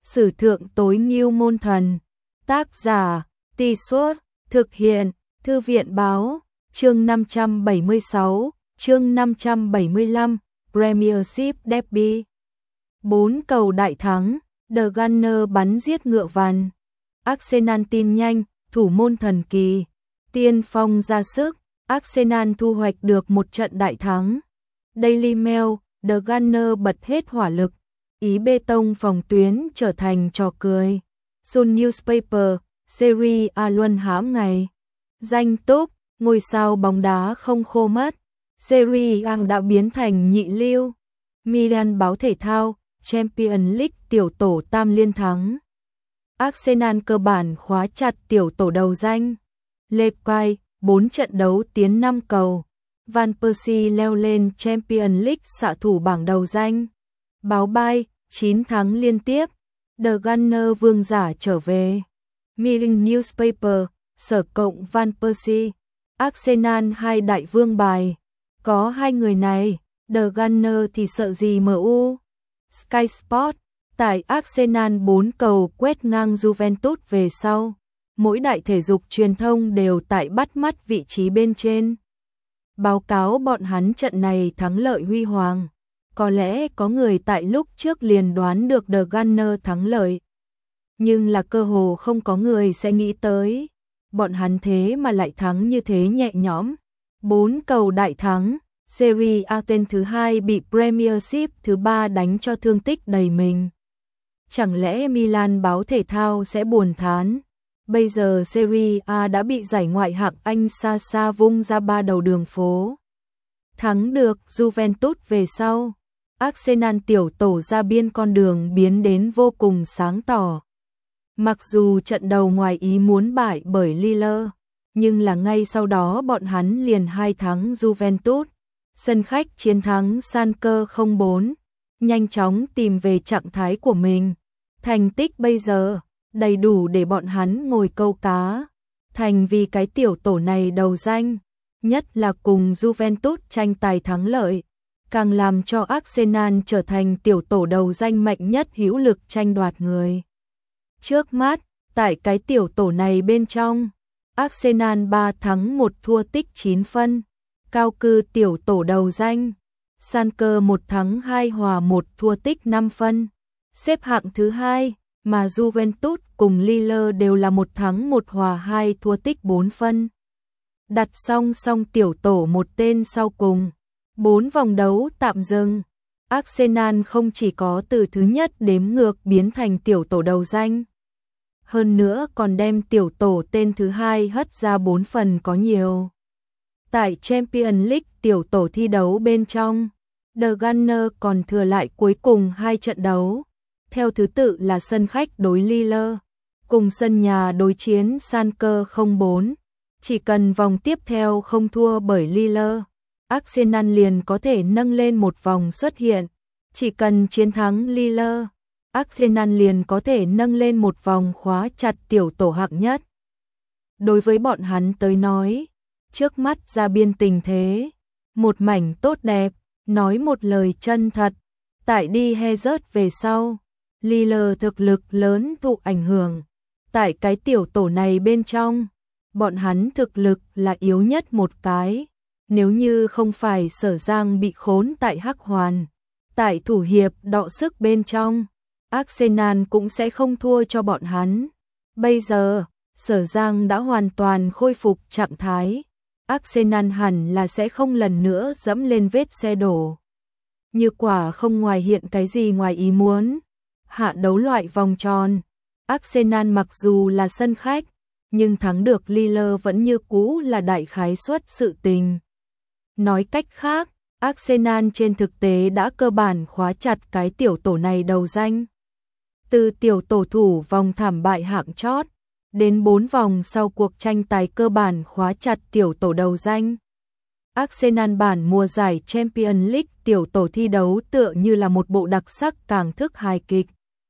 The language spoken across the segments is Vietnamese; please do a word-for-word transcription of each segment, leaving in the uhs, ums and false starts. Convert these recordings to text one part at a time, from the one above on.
Sử thượng tối nghêu môn thần. Tác giả, Tì Suốt, thực hiện, Thư viện báo, chương năm trăm bảy mươi sáu, chương năm trăm bảy mươi lăm, Premiership Derby. Bốn cầu đại thắng, The Gunner bắn giết ngựa vằn. Arsenal tin nhanh, thủ môn thần kỳ. Tiên phong ra sức, Arsenal thu hoạch được một trận đại thắng. Daily Mail, The Gunner bật hết hỏa lực. Ý bê tông phòng tuyến trở thành trò cười. Sun Newspaper, Serie A luân hãm ngày. Danh túc, ngôi sao bóng đá không khô mất. Serie A đã biến thành nhị lưu. Milan báo thể thao, Champions League tiểu tổ tam liên thắng. Arsenal cơ bản khóa chặt tiểu tổ đầu danh. Lequai, bốn trận đấu tiến năm cầu. Van Persie leo lên Champions League xạ thủ bảng đầu danh. Báo Bay, chín tháng liên tiếp. The Gunner vương giả trở về. Milan Newspaper, Sở Cộng Van Persie. Arsenal hai đại vương bài. Có hai người này, The Gunner thì sợ gì em u. Sky Sport, tại Arsenal bốn cầu quét ngang Juventus về sau. Mỗi đại thể dục truyền thông đều tại bắt mắt vị trí bên trên. Báo cáo bọn hắn trận này thắng lợi huy hoàng. Có lẽ có người tại lúc trước liền đoán được The Gunner thắng lợi. Nhưng là cơ hồ không có người sẽ nghĩ tới. Bọn hắn thế mà lại thắng như thế nhẹ nhõm. Bốn cầu đại thắng, Serie A tên thứ hai bị Premiership thứ ba đánh cho thương tích đầy mình. Chẳng lẽ Milan báo thể thao sẽ buồn thán? Bây giờ Serie A đã bị giải ngoại hạng Anh xa xa vung ra ba đầu đường phố. Thắng được Juventus về sau, Arsenal tiểu tổ ra biên con đường biến đến vô cùng sáng tỏ. Mặc dù trận đầu ngoài ý muốn bại bởi Lille, nhưng là ngay sau đó bọn hắn liền hai thắng Juventus. Sân khách chiến thắng Schalke không bốn, nhanh chóng tìm về trạng thái của mình. Thành tích bây giờ đầy đủ để bọn hắn ngồi câu cá, thành vì cái tiểu tổ này đầu danh, nhất là cùng Juventus tranh tài thắng lợi, càng làm cho Arsenal trở thành tiểu tổ đầu danh mạnh nhất hữu lực tranh đoạt người. Trước mắt, tại cái tiểu tổ này bên trong, Arsenal ba thắng một thua tích chín phân, cao cư tiểu tổ đầu danh. Schalke một thắng hai hòa một thua tích năm phân, xếp hạng thứ hai, mà Juventus cùng Lille đều là một thắng một hòa hai thua tích bốn phân. Đặt song song tiểu tổ một tên sau cùng, bốn vòng đấu tạm dừng. Arsenal không chỉ có từ thứ nhất đếm ngược biến thành tiểu tổ đầu danh, hơn nữa còn đem tiểu tổ tên thứ hai hất ra bốn phần có nhiều. Tại Champions League tiểu tổ thi đấu bên trong, The Gunner còn thừa lại cuối cùng hai trận đấu, theo thứ tự là sân khách đối Lille, cùng sân nhà đối chiến Schalke không bốn. Chỉ cần vòng tiếp theo không thua bởi Lille, Arsenal liền có thể nâng lên một vòng xuất hiện. Chỉ cần chiến thắng Lille, Arsenal liền có thể nâng lên một vòng khóa chặt tiểu tổ hạng nhất. Đối với bọn hắn tới nói, trước mắt ra biên tình thế, một mảnh tốt đẹp, nói một lời chân thật, tại đi he rớt về sau, Lille thực lực lớn thụ ảnh hưởng. Tại cái tiểu tổ này bên trong, bọn hắn thực lực là yếu nhất một cái. Nếu như không phải Sở Giang bị khốn tại Hắc Hoàn, tại thủ hiệp đọ sức bên trong, Arsenal cũng sẽ không thua cho bọn hắn. Bây giờ, Sở Giang đã hoàn toàn khôi phục trạng thái, Arsenal hẳn là sẽ không lần nữa dẫm lên vết xe đổ. Như quả không ngoài hiện cái gì ngoài ý muốn, hạ đấu loại vòng tròn, Arsenal mặc dù là sân khách, nhưng thắng được Lille vẫn như cũ là đại khái suất sự tình. Nói cách khác, Arsenal trên thực tế đã cơ bản khóa chặt cái tiểu tổ này đầu danh. Từ tiểu tổ thủ vòng thảm bại hạng chót, đến bốn vòng sau cuộc tranh tài cơ bản khóa chặt tiểu tổ đầu danh. Arsenal bản mùa giải Champions League tiểu tổ thi đấu tựa như là một bộ đặc sắc càng thức hài kịch.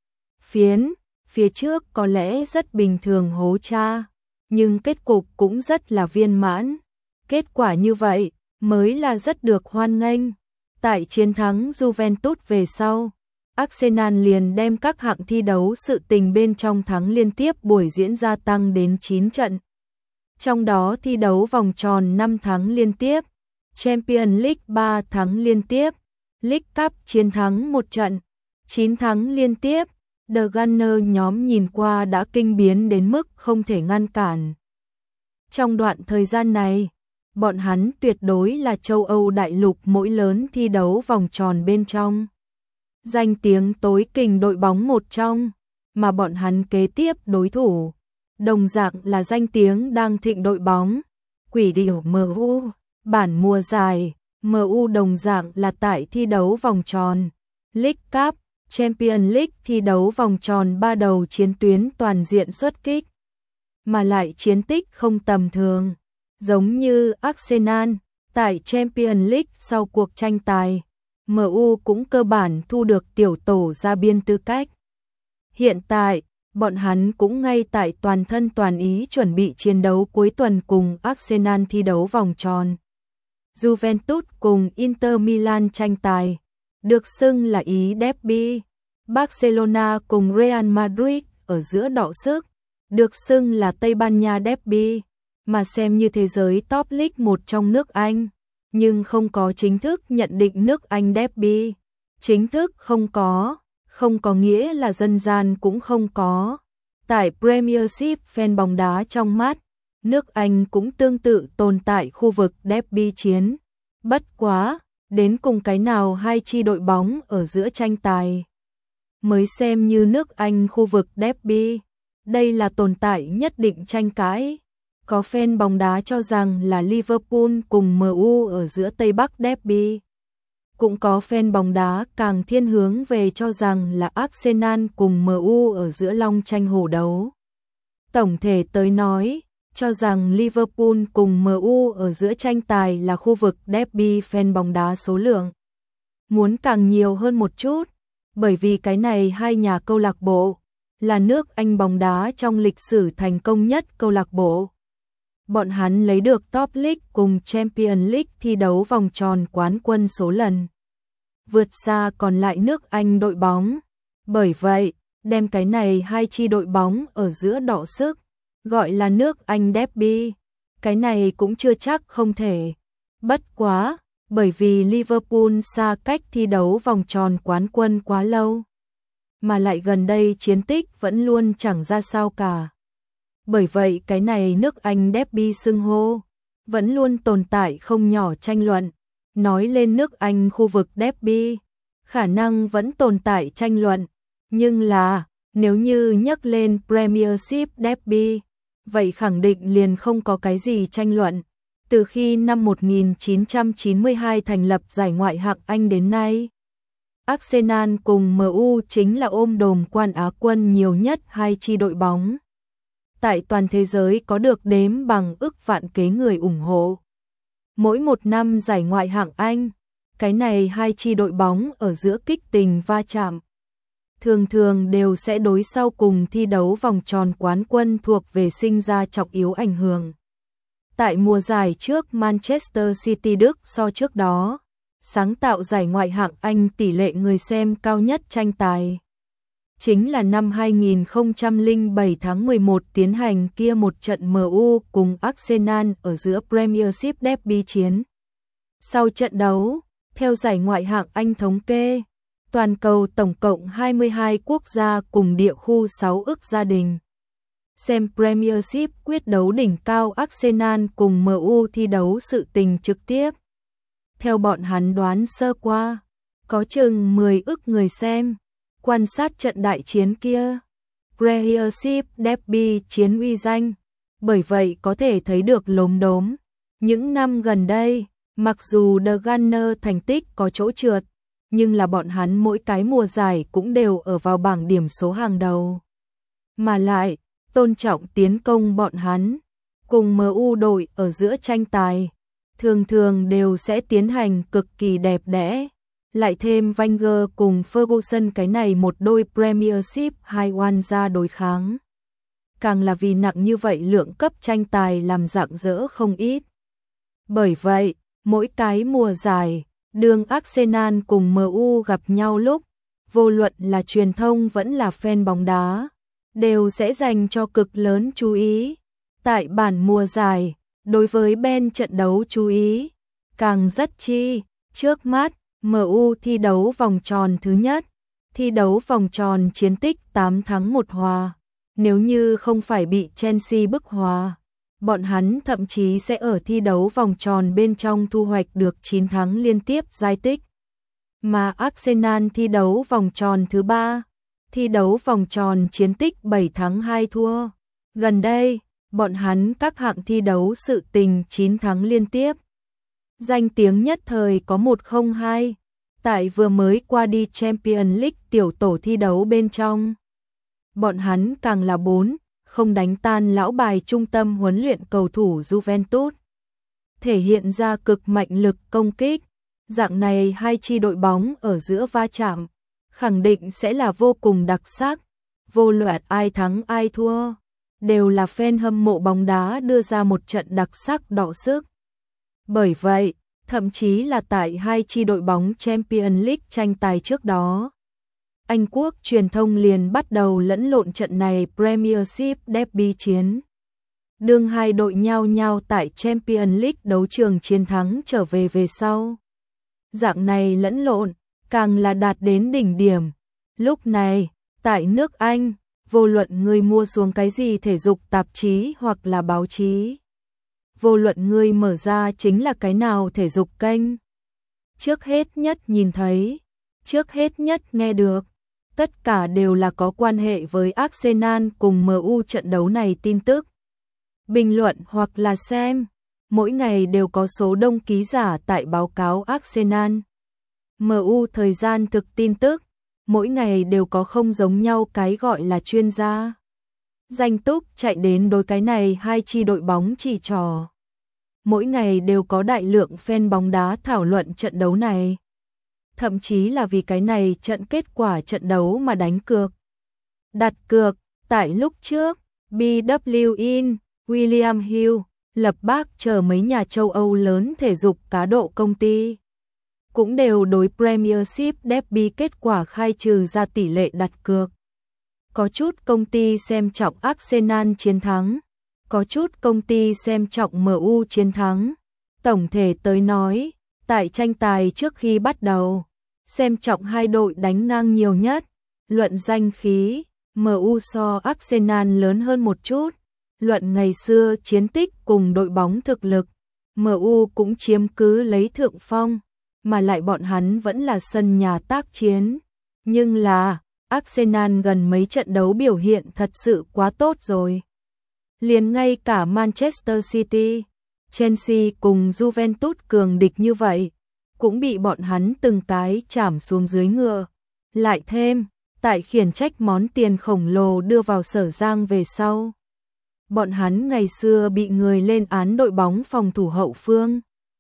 Phiến, phía trước có lẽ rất bình thường hố cha, nhưng kết cục cũng rất là viên mãn. Kết quả như vậy mới là rất được hoan nghênh. Tại chiến thắng Juventus về sau, Arsenal liền đem các hạng thi đấu sự tình bên trong thắng liên tiếp buổi diễn gia tăng đến chín trận. Trong đó thi đấu vòng tròn năm thắng liên tiếp, Champions League ba thắng liên tiếp, League Cup chiến thắng một trận, chín thắng liên tiếp. The Gunners nhóm nhìn qua đã kinh biến đến mức không thể ngăn cản. Trong đoạn thời gian này, bọn hắn tuyệt đối là châu Âu đại lục mỗi lớn thi đấu vòng tròn bên trong. Danh tiếng tối kình đội bóng một trong, mà bọn hắn kế tiếp đối thủ. Đồng dạng là danh tiếng đang thịnh đội bóng, Quỷ Điểu em u, bản mùa giải, em u đồng dạng là tại thi đấu vòng tròn, League Cup, Champions League thi đấu vòng tròn ba đầu chiến tuyến toàn diện xuất kích. Mà lại chiến tích không tầm thường, giống như Arsenal, tại Champions League sau cuộc tranh tài, em u cũng cơ bản thu được tiểu tổ ra biên tư cách. Hiện tại, bọn hắn cũng ngay tại toàn thân toàn ý chuẩn bị chiến đấu cuối tuần cùng Arsenal thi đấu vòng tròn. Juventus cùng Inter Milan tranh tài, được xưng là Ý derby. Barcelona cùng Real Madrid ở giữa đọ sức, được xưng là Tây Ban Nha derby, mà xem như thế giới top league một trong nước Anh, nhưng không có chính thức nhận định nước Anh derby. Chính thức không có, không có nghĩa là dân gian cũng không có. Tại Premiership fan bóng đá trong mắt, nước Anh cũng tương tự tồn tại khu vực derby chiến. Bất quá, đến cùng cái nào hai chi đội bóng ở giữa tranh tài mới xem như nước Anh khu vực derby. Đây là tồn tại nhất định tranh cãi. Có fan bóng đá cho rằng là Liverpool cùng em u ở giữa Tây Bắc derby. Cũng có fan bóng đá càng thiên hướng về cho rằng là Arsenal cùng em u ở giữa long tranh hổ đấu. Tổng thể tới nói, cho rằng Liverpool cùng em u ở giữa tranh tài là khu vực derby fan bóng đá số lượng muốn càng nhiều hơn một chút, bởi vì cái này hai nhà câu lạc bộ là nước Anh bóng đá trong lịch sử thành công nhất câu lạc bộ. Bọn hắn lấy được Top League cùng Champions League thi đấu vòng tròn quán quân số lần, vượt xa còn lại nước Anh đội bóng. Bởi vậy, đem cái này hai chi đội bóng ở giữa đọ sức, gọi là nước Anh derby, cái này cũng chưa chắc không thể. Bất quá, bởi vì Liverpool xa cách thi đấu vòng tròn quán quân quá lâu, mà lại gần đây chiến tích vẫn luôn chẳng ra sao cả. Bởi vậy cái này nước Anh derby xưng hô vẫn luôn tồn tại không nhỏ tranh luận. Nói lên nước Anh khu vực derby, khả năng vẫn tồn tại tranh luận, nhưng là nếu như nhắc lên Premiership derby, vậy khẳng định liền không có cái gì tranh luận. Từ khi năm một nghìn chín trăm chín mươi hai thành lập giải ngoại hạng Anh đến nay, Arsenal cùng em u chính là ôm đồm quan Á quân nhiều nhất hai chi đội bóng. Tại toàn thế giới có được đếm bằng ức vạn kế người ủng hộ. Mỗi một năm giải ngoại hạng Anh, cái này hai chi đội bóng ở giữa kích tình va chạm, thường thường đều sẽ đối sau cùng thi đấu vòng tròn quán quân thuộc về sinh ra trọng yếu ảnh hưởng. Tại mùa giải trước Manchester City Đức so trước đó, sáng tạo giải ngoại hạng Anh tỷ lệ người xem cao nhất tranh tài. Chính là năm hai nghìn không trăm lẻ bảy tháng mười một tiến hành kia một trận em u cùng Arsenal ở giữa Premiership derby chiến. Sau trận đấu, theo giải ngoại hạng Anh thống kê, toàn cầu tổng cộng hai mươi hai quốc gia cùng địa khu sáu ức gia đình xem Premiership quyết đấu đỉnh cao Arsenal cùng em u thi đấu sự tình trực tiếp. Theo bọn hắn đoán sơ qua, có chừng mười ức người xem, quan sát trận đại chiến kia. Premiership derby chiến uy danh, bởi vậy có thể thấy được lốm đốm. Những năm gần đây, mặc dù The Gunners thành tích có chỗ trượt, nhưng là bọn hắn mỗi cái mùa giải cũng đều ở vào bảng điểm số hàng đầu. Mà lại, tôn trọng tiến công bọn hắn, cùng em u đội ở giữa tranh tài, thường thường đều sẽ tiến hành cực kỳ đẹp đẽ. Lại thêm Wenger cùng Ferguson cái này một đôi Premiership hai oan ra đối kháng. Càng là vì nặng như vậy lượng cấp tranh tài làm rạng rỡ không ít. Bởi vậy, mỗi cái mùa giải, đường Arsenal cùng em u gặp nhau lúc, vô luận là truyền thông vẫn là fan bóng đá, đều sẽ dành cho cực lớn chú ý. Tại bản mùa giải, đối với Ben trận đấu chú ý, càng rất chi, trước mắt, em u thi đấu vòng tròn thứ nhất, thi đấu vòng tròn chiến tích tám thắng một hòa. Nếu như không phải bị Chelsea bức hòa, bọn hắn thậm chí sẽ ở thi đấu vòng tròn bên trong thu hoạch được chín thắng liên tiếp giai tích. Mà Arsenal thi đấu vòng tròn thứ ba, thi đấu vòng tròn chiến tích bảy thắng hai thua. Gần đây, bọn hắn các hạng thi đấu sự tình chín thắng liên tiếp. Danh tiếng nhất thời có một không hai, tại vừa mới qua đi Champions League tiểu tổ thi đấu bên trong. Bọn hắn càng là bốn không đánh tan lão bài trung tâm huấn luyện cầu thủ Juventus. Thể hiện ra cực mạnh lực công kích, dạng này hai chi đội bóng ở giữa va chạm, khẳng định sẽ là vô cùng đặc sắc, vô luận ai thắng ai thua, đều là fan hâm mộ bóng đá đưa ra một trận đặc sắc đọ sức. Bởi vậy, thậm chí là tại hai chi đội bóng Champions League tranh tài trước đó, Anh Quốc truyền thông liền bắt đầu lẫn lộn trận này Premiership derby chiến. Đương hai đội nhau nhau tại Champions League đấu trường chiến thắng trở về về sau. Dạng này lẫn lộn, càng là đạt đến đỉnh điểm. Lúc này, tại nước Anh, vô luận người mua xuống cái gì thể dục tạp chí hoặc là báo chí, vô luận người mở ra chính là cái nào thể dục kênh, trước hết nhất nhìn thấy, trước hết nhất nghe được, tất cả đều là có quan hệ với Arsenal cùng em u trận đấu này tin tức. Bình luận hoặc là xem, mỗi ngày đều có số đông ký giả tại báo cáo Arsenal. em u thời gian thực tin tức, mỗi ngày đều có không giống nhau cái gọi là chuyên gia. Danh túc chạy đến đối cái này hai chi đội bóng chỉ trò. Mỗi ngày đều có đại lượng fan bóng đá thảo luận trận đấu này. Thậm chí là vì cái này trận kết quả trận đấu mà đánh cược. Đặt cược, tại lúc trước, bê vê kép In, William Hill, lập bác chờ mấy nhà châu Âu lớn thể dục cá độ công ty. Cũng đều đối Premiership derby kết quả khai trừ ra tỷ lệ đặt cược. Có chút công ty xem trọng Arsenal chiến thắng, có chút công ty xem trọng em u chiến thắng. Tổng thể tới nói, tại tranh tài trước khi bắt đầu, xem trọng hai đội đánh ngang nhiều nhất. Luận danh khí, em u so Arsenal lớn hơn một chút. Luận ngày xưa chiến tích cùng đội bóng thực lực, em u cũng chiếm cứ lấy thượng phong, mà lại bọn hắn vẫn là sân nhà tác chiến. Nhưng là, Arsenal gần mấy trận đấu biểu hiện thật sự quá tốt rồi. Liền ngay cả Manchester City, Chelsea cùng Juventus cường địch như vậy, cũng bị bọn hắn từng cái chảm xuống dưới ngựa. Lại thêm, tại khiển trách món tiền khổng lồ đưa vào Sở Giang về sau, bọn hắn ngày xưa bị người lên án đội bóng phòng thủ hậu phương.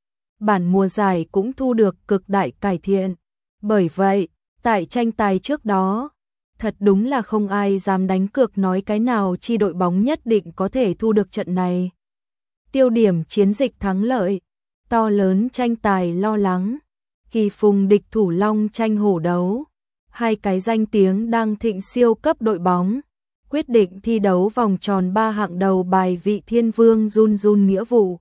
Bản mùa giải cũng thu được cực đại cải thiện. Bởi vậy, tại tranh tài trước đó, thật đúng là không ai dám đánh cược nói cái nào chi đội bóng nhất định có thể thu được trận này. Tiêu điểm chiến dịch thắng lợi, to lớn tranh tài lo lắng, kỳ phùng địch thủ long tranh hổ đấu, hai cái danh tiếng đang thịnh siêu cấp đội bóng, quyết định thi đấu vòng tròn ba hạng đầu bài vị thiên vương run run nghĩa vụ.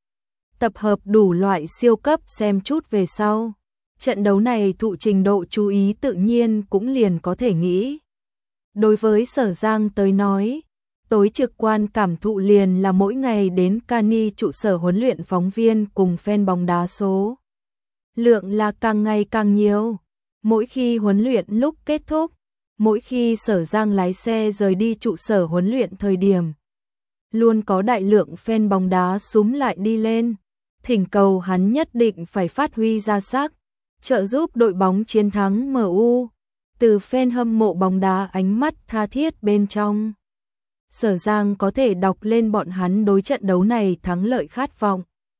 Tập hợp đủ loại siêu cấp xem chút về sau. Trận đấu này thụ trình độ chú ý tự nhiên cũng liền có thể nghĩ. Đối với Sở Giang tới nói, tối trực quan cảm thụ liền là mỗi ngày đến Cani trụ sở huấn luyện phóng viên cùng fan bóng đá số. Lượng là càng ngày càng nhiều. Mỗi khi huấn luyện lúc kết thúc, mỗi khi Sở Giang lái xe rời đi trụ sở huấn luyện thời điểm, luôn có đại lượng fan bóng đá súm lại đi lên, thỉnh cầu hắn nhất định phải phát huy ra sắc, trợ giúp đội bóng chiến thắng em u. Từ fan hâm mộ bóng đá ánh mắt tha thiết bên trong, Sở Giang có thể đọc lên bọn hắn đối trận đấu này thắng lợi khát vọng.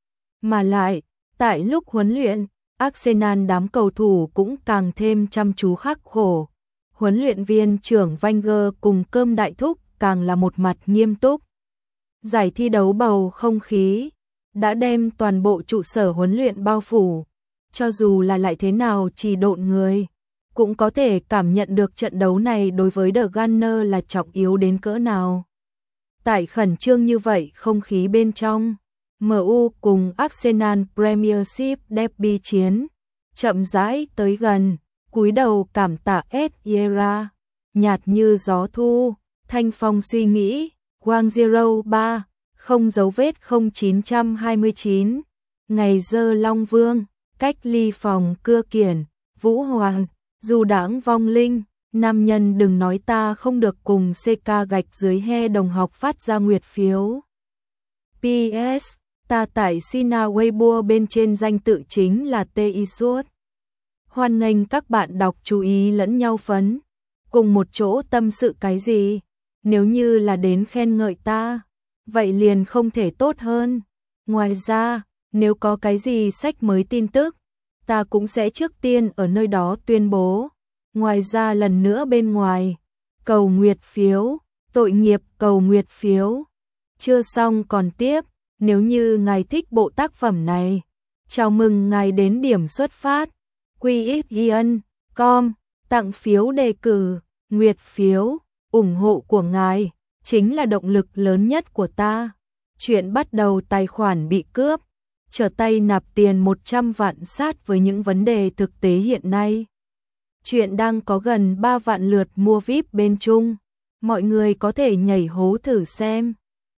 Mà lại, tại lúc huấn luyện, Arsenal đám cầu thủ cũng càng thêm chăm chú khắc khổ. Huấn luyện viên trưởng Wenger cùng Cơm Đại Thúc càng là một mặt nghiêm túc. Giải thi đấu bầu không khí đã đem toàn bộ trụ sở huấn luyện bao phủ. Cho dù là lại thế nào chỉ độn người, cũng có thể cảm nhận được trận đấu này đối với The Gunners là trọng yếu đến cỡ nào. Tại khẩn trương như vậy không khí bên trong, em u cùng Arsenal Premiership derby chiến, chậm rãi tới gần, cúi đầu cảm tạ Vieira, nhạt như gió thu, thanh phong suy nghĩ, Wang Zero ba, không dấu vết không chín hai chín, ngày dơ Long Vương, cách ly phòng cưa kiển, Vũ Hoàng, dù đãng vong linh, nam nhân đừng nói ta không được cùng xê ca gạch dưới he đồng học phát ra nguyệt phiếu. pê ét, ta tại Sina Weibo bên trên danh tự chính là T I Suốt. Hoan nghênh các bạn đọc chú ý lẫn nhau phấn, cùng một chỗ tâm sự cái gì, nếu như là đến khen ngợi ta, vậy liền không thể tốt hơn. Ngoài ra, nếu có cái gì sách mới tin tức, ta cũng sẽ trước tiên ở nơi đó tuyên bố. Ngoài ra lần nữa bên ngoài, cầu nguyệt phiếu, tội nghiệp cầu nguyệt phiếu. Chưa xong còn tiếp, nếu như ngài thích bộ tác phẩm này, chào mừng ngài đến điểm xuất phát, quy ích ian chấm com, tặng phiếu đề cử, nguyệt phiếu, ủng hộ của ngài, chính là động lực lớn nhất của ta. Chuyện bắt đầu tài khoản bị cướp, trở tay nạp tiền một trăm vạn sát với những vấn đề thực tế hiện nay. Chuyện đang có gần ba vạn lượt mua vi ai pi bên Trung, mọi người có thể nhảy hố thử xem.